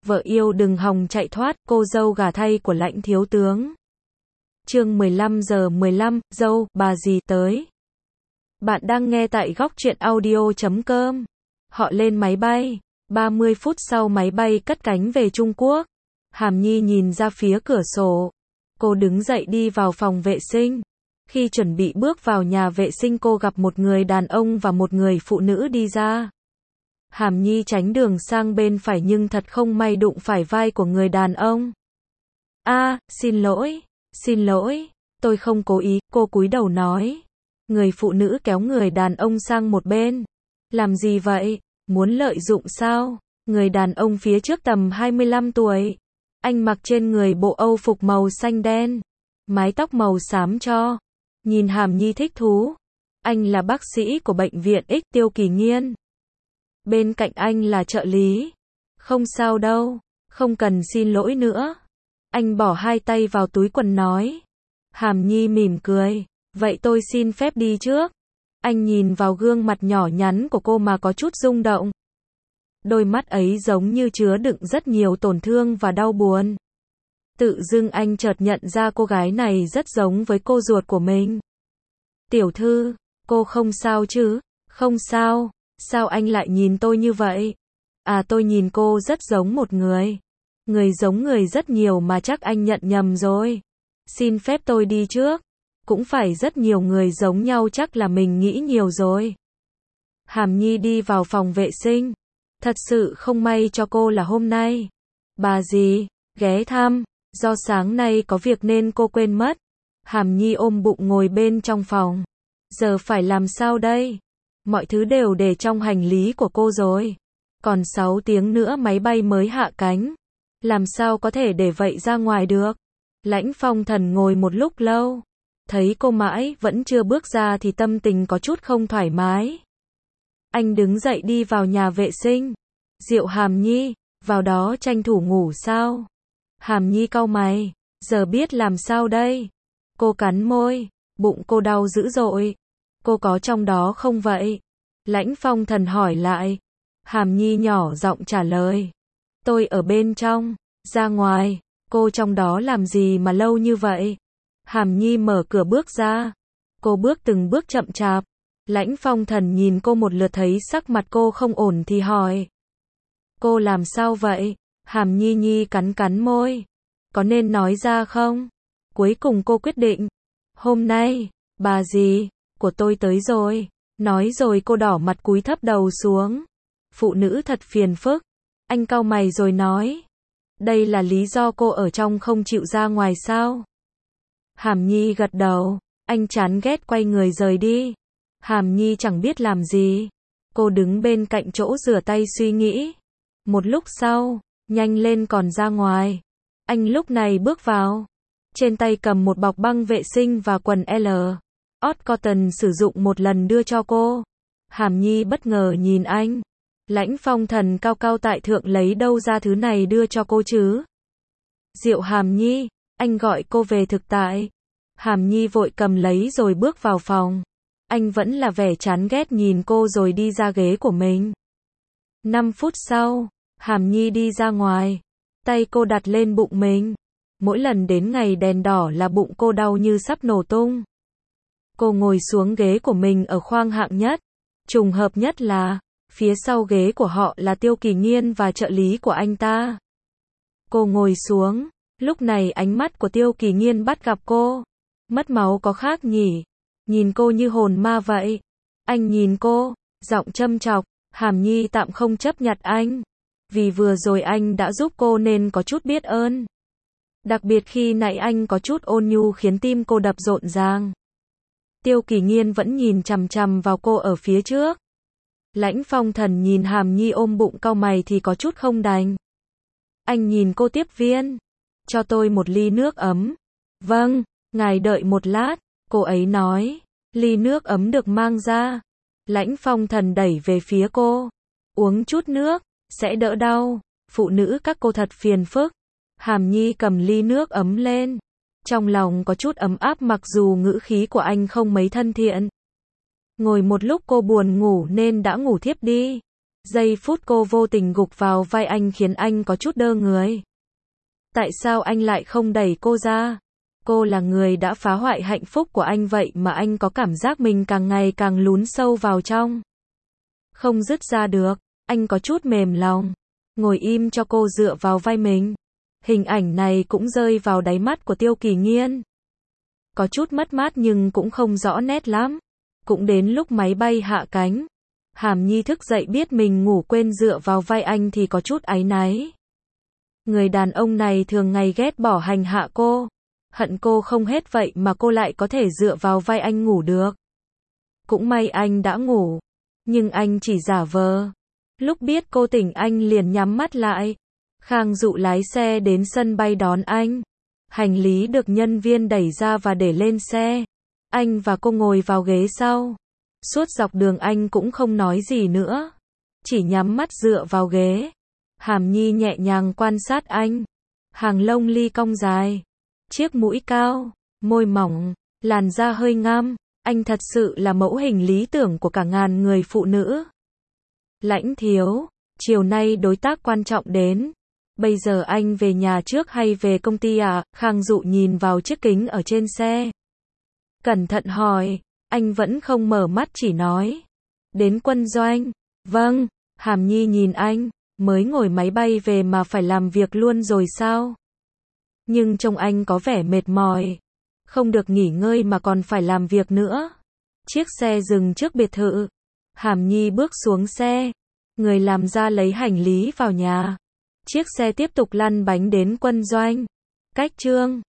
vợ yêu đừng hòng chạy thoát, cô dâu gả thay của Lãnh thiếu tướng. Chương 15:15, dâu, bà dì tới. Bạn đang nghe tại góc truyện audio.com. Họ lên máy bay. 30 phút sau máy bay cất cánh về Trung Quốc. Hàm Nhi nhìn ra phía cửa sổ. Cô đứng dậy đi vào phòng vệ sinh. Khi chuẩn bị bước vào nhà vệ sinh cô gặp một người đàn ông và một người phụ nữ đi ra. Hàm Nhi tránh đường sang bên phải nhưng thật không may đụng phải vai của người đàn ông. Xin lỗi, tôi không cố ý, cô cúi đầu nói. Người phụ nữ kéo người đàn ông sang một bên. Làm gì vậy? Muốn lợi dụng sao? Người đàn ông phía trước tầm 25 tuổi. Anh mặc trên người bộ Âu phục màu xanh đen, mái tóc màu xám cho. Nhìn Hàm Nhi thích thú. Anh là bác sĩ của bệnh viện X Tiêu Kỳ Nghiên. Bên cạnh anh là trợ lý. Không sao đâu, không cần xin lỗi nữa. Anh bỏ hai tay vào túi quần nói. Hàm Nhi mỉm cười. Vậy tôi xin phép đi trước. Anh nhìn vào gương mặt nhỏ nhắn của cô mà có chút rung động. Đôi mắt ấy giống như chứa đựng rất nhiều tổn thương và đau buồn. Tự dưng anh chợt nhận ra cô gái này rất giống với cô ruột của mình. Tiểu thư, cô không sao chứ? Không sao. Sao anh lại nhìn tôi như vậy? Tôi nhìn cô rất giống một người. Người giống người rất nhiều mà chắc anh nhận nhầm rồi. Xin phép tôi đi trước. Cũng phải rất nhiều người giống nhau, chắc là mình nghĩ nhiều rồi. Hàm Nhi đi vào phòng vệ sinh. Thật sự không may cho cô là hôm nay bà dì ghé thăm, do sáng nay có việc nên cô quên mất. Hàm Nhi ôm bụng ngồi bên trong phòng. Giờ phải làm sao đây? Mọi thứ đều để trong hành lý của cô rồi. Còn 6 tiếng nữa máy bay mới hạ cánh. Làm sao có thể để vậy ra ngoài được? Lãnh Phong Thần ngồi một lúc lâu. Thấy cô mãi vẫn chưa bước ra thì tâm tình có chút không thoải mái. Anh đứng dậy đi vào nhà vệ sinh. Diệu Hàm Nhi, vào đó tranh thủ ngủ sao? Hàm Nhi cau mày, giờ biết làm sao đây? Cô cắn môi, bụng cô đau dữ dội. Cô có trong đó không vậy? Lãnh Phong Thần hỏi lại. Hàm Nhi nhỏ giọng trả lời. Tôi ở bên trong, ra ngoài. Cô trong đó làm gì mà lâu như vậy? Hàm Nhi mở cửa bước ra. Cô bước từng bước chậm chạp. Lãnh Phong Thần nhìn cô một lượt thấy sắc mặt cô không ổn thì hỏi. Cô làm sao vậy? Hàm Nhi cắn môi. Có nên nói ra không? Cuối cùng cô quyết định. Hôm nay, bà dì của tôi tới rồi. Nói rồi cô đỏ mặt cúi thấp đầu xuống. Phụ nữ thật phiền phức. Anh cau mày rồi nói. Đây là lý do cô ở trong không chịu ra ngoài sao? Hàm Nhi gật đầu. Anh chán ghét quay người rời đi. Hàm Nhi chẳng biết làm gì. Cô đứng bên cạnh chỗ rửa tay suy nghĩ. Một lúc sau, nhanh lên còn ra ngoài. Anh lúc này bước vào. Trên tay cầm một bọc băng vệ sinh và quần L. Hot Cotton sử dụng một lần đưa cho cô. Hàm Nhi bất ngờ nhìn anh. Lãnh Phong Thần cao cao tại thượng lấy đâu ra thứ này đưa cho cô chứ? Diệu Hàm Nhi, anh gọi cô về thực tại. Hàm Nhi vội cầm lấy rồi bước vào phòng. Anh vẫn là vẻ chán ghét nhìn cô rồi đi ra ghế của mình. 5 phút sau, Hàm Nhi đi ra ngoài. Tay cô đặt lên bụng mình. Mỗi lần đến ngày đèn đỏ là bụng cô đau như sắp nổ tung. Cô ngồi xuống ghế của mình ở khoang hạng nhất. Trùng hợp nhất là, phía sau ghế của họ là Tiêu Kỳ Nghiên và trợ lý của anh ta. Cô ngồi xuống. Lúc này ánh mắt của Tiêu Kỳ Nghiên bắt gặp cô. Mất máu có khác nhỉ? Nhìn cô như hồn ma vậy. Anh nhìn cô, giọng châm chọc. Hàm Nhi tạm không chấp nhận anh. Vì vừa rồi anh đã giúp cô nên có chút biết ơn. Đặc biệt khi nãy anh có chút ôn nhu khiến tim cô đập rộn ràng. Tiêu Kỳ Nghiên vẫn nhìn chằm chằm vào cô ở phía trước. Lãnh Phong Thần nhìn Hàm Nhi ôm bụng cau mày thì có chút không đành. Anh nhìn cô tiếp viên. Cho tôi một ly nước ấm. Vâng, ngài đợi một lát. Cô ấy nói. Ly nước ấm được mang ra. Lãnh Phong Thần đẩy về phía cô. Uống chút nước, sẽ đỡ đau. Phụ nữ các cô thật phiền phức. Hàm Nhi cầm ly nước ấm lên. Trong lòng có chút ấm áp mặc dù ngữ khí của anh không mấy thân thiện. Ngồi một lúc cô buồn ngủ nên đã ngủ thiếp đi. Giây phút cô vô tình gục vào vai anh khiến anh có chút đơ người. Tại sao anh lại không đẩy cô ra? Cô là người đã phá hoại hạnh phúc của anh vậy mà anh có cảm giác mình càng ngày càng lún sâu vào trong. Không dứt ra được, anh có chút mềm lòng. Ngồi im cho cô dựa vào vai mình. Hình ảnh này cũng rơi vào đáy mắt của Tiêu Kỳ Nghiên. Có chút mất mát nhưng cũng không rõ nét lắm. Cũng đến lúc máy bay hạ cánh. Hàm Nhi thức dậy biết mình ngủ quên dựa vào vai anh thì có chút áy náy. Người đàn ông này thường ngày ghét bỏ hành hạ cô. Hận cô không hết vậy mà cô lại có thể dựa vào vai anh ngủ được. Cũng may anh đã ngủ. Nhưng anh chỉ giả vờ. Lúc biết cô tỉnh anh liền nhắm mắt lại. Khang Dụ lái xe đến sân bay đón anh. Hành lý được nhân viên đẩy ra và để lên xe. Anh và cô ngồi vào ghế sau. Suốt dọc đường anh cũng không nói gì nữa. Chỉ nhắm mắt dựa vào ghế. Hàm Nhi nhẹ nhàng quan sát anh. Hàng lông mi cong dài. Chiếc mũi cao. Môi mỏng. Làn da hơi ngăm. Anh thật sự là mẫu hình lý tưởng của cả ngàn người phụ nữ. Lãnh Thiếu. Chiều nay đối tác quan trọng đến. Bây giờ anh về nhà trước hay về công ty à? Khang Dụ nhìn vào chiếc kính ở trên xe. Cẩn thận hỏi. Anh vẫn không mở mắt chỉ nói. Đến quân doanh. Vâng. Hàm Nhi nhìn anh. Mới ngồi máy bay về mà phải làm việc luôn rồi sao? Nhưng trông anh có vẻ mệt mỏi. Không được nghỉ ngơi mà còn phải làm việc nữa. Chiếc xe dừng trước biệt thự. Hàm Nhi bước xuống xe. Người làm ra lấy hành lý vào nhà. Chiếc xe tiếp tục lăn bánh đến quân doanh. Cách Trương